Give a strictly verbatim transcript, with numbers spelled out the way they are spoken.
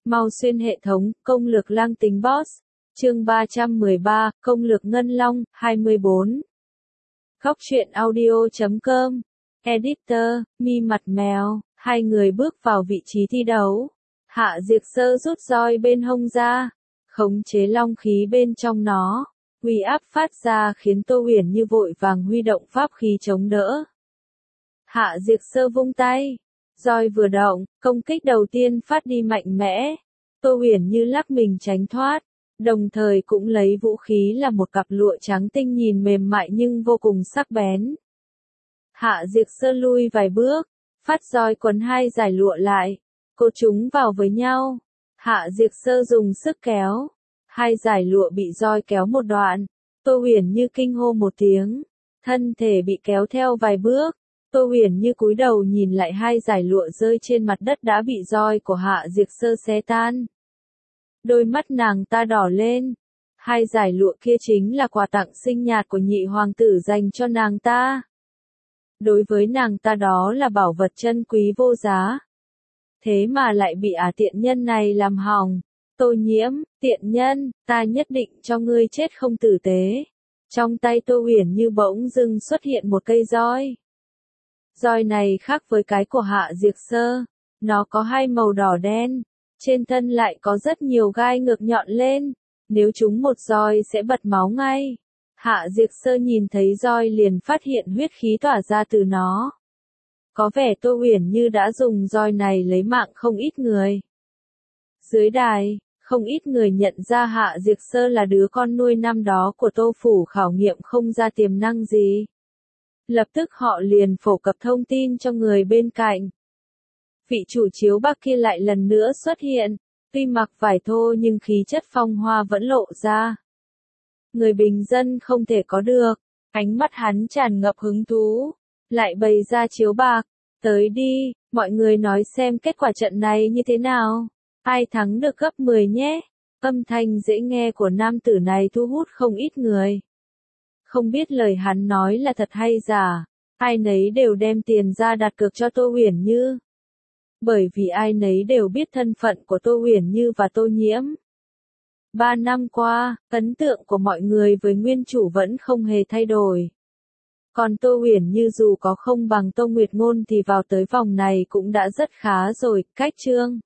Mau xuyên hệ thống, công lược lang tính boss. Chương ba trăm mười ba, công lược ngân long, hai mươi bốn. Góc truyện audio chấm com. Editor, Mi Mặt Mèo, hai người bước vào vị trí thi đấu. Hạ Diệt Sơ rút roi bên hông ra, khống chế long khí bên trong nó. Uy áp phát ra khiến Tô Huyền Như vội vàng huy động pháp khí chống đỡ. Hạ Diệt Sơ vung tay, roi vừa động, công kích đầu tiên phát đi mạnh mẽ. Tô Huyền Như lắc mình tránh thoát, đồng thời cũng lấy vũ khí là một cặp lụa trắng tinh nhìn mềm mại nhưng vô cùng sắc bén. Hạ Diệt Sơ lui vài bước, phát roi quấn hai dải lụa lại, cô chúng vào với nhau. Hạ Diệt Sơ dùng sức kéo, hai dải lụa bị roi kéo một đoạn. Tô Huyền Như kinh hô một tiếng, thân thể bị kéo theo vài bước. Tô Huyền Như cúi đầu nhìn lại hai dải lụa rơi trên mặt đất đã bị roi của Hạ Diệt Sơ xé tan. Đôi mắt nàng ta đỏ lên. Hai dải lụa kia chính là quà tặng sinh nhật của nhị hoàng tử dành cho nàng ta. Đối với nàng ta đó là bảo vật chân quý vô giá. Thế mà lại bị ả tiện nhân này làm hỏng. Tô Nhiễm, tiện nhân, ta nhất định cho ngươi chết không tử tế. Trong tay Tô Huyền Như bỗng dưng xuất hiện một cây roi. Roi này khác với cái của Hạ Diệt Sơ. Nó có hai màu đỏ đen. Trên thân lại có rất nhiều gai ngược nhọn lên. Nếu trúng một roi sẽ bật máu ngay. Hạ Diệt Sơ nhìn thấy roi liền phát hiện huyết khí tỏa ra từ nó. Có vẻ Tô Huyền Như đã dùng roi này lấy mạng không ít người. Dưới đài, không ít người nhận ra Hạ Diệt Sơ là đứa con nuôi năm đó của Tô Phủ khảo nghiệm không ra tiềm năng gì. Lập tức họ liền phổ cập thông tin cho người bên cạnh. Vị chủ chiếu bác kia lại lần nữa xuất hiện, tuy mặc vải thô nhưng khí chất phong hoa vẫn lộ ra. Người bình dân không thể có được, ánh mắt hắn tràn ngập hứng thú, lại bày ra chiếu bạc, tới đi, mọi người nói xem kết quả trận này như thế nào, ai thắng được gấp mười nhé. Âm thanh dễ nghe của nam tử này thu hút không ít người. Không biết lời hắn nói là thật hay giả, ai nấy đều đem tiền ra đặt cược cho Tô Huyền Như. Bởi vì ai nấy đều biết thân phận của Tô Huyền Như và Tô Nhiễm. Ba năm qua, ấn tượng của mọi người với nguyên chủ vẫn không hề thay đổi. Còn Tô Huyền Như dù có không bằng Tô Nguyệt Ngôn thì vào tới vòng này cũng đã rất khá rồi, cách chương.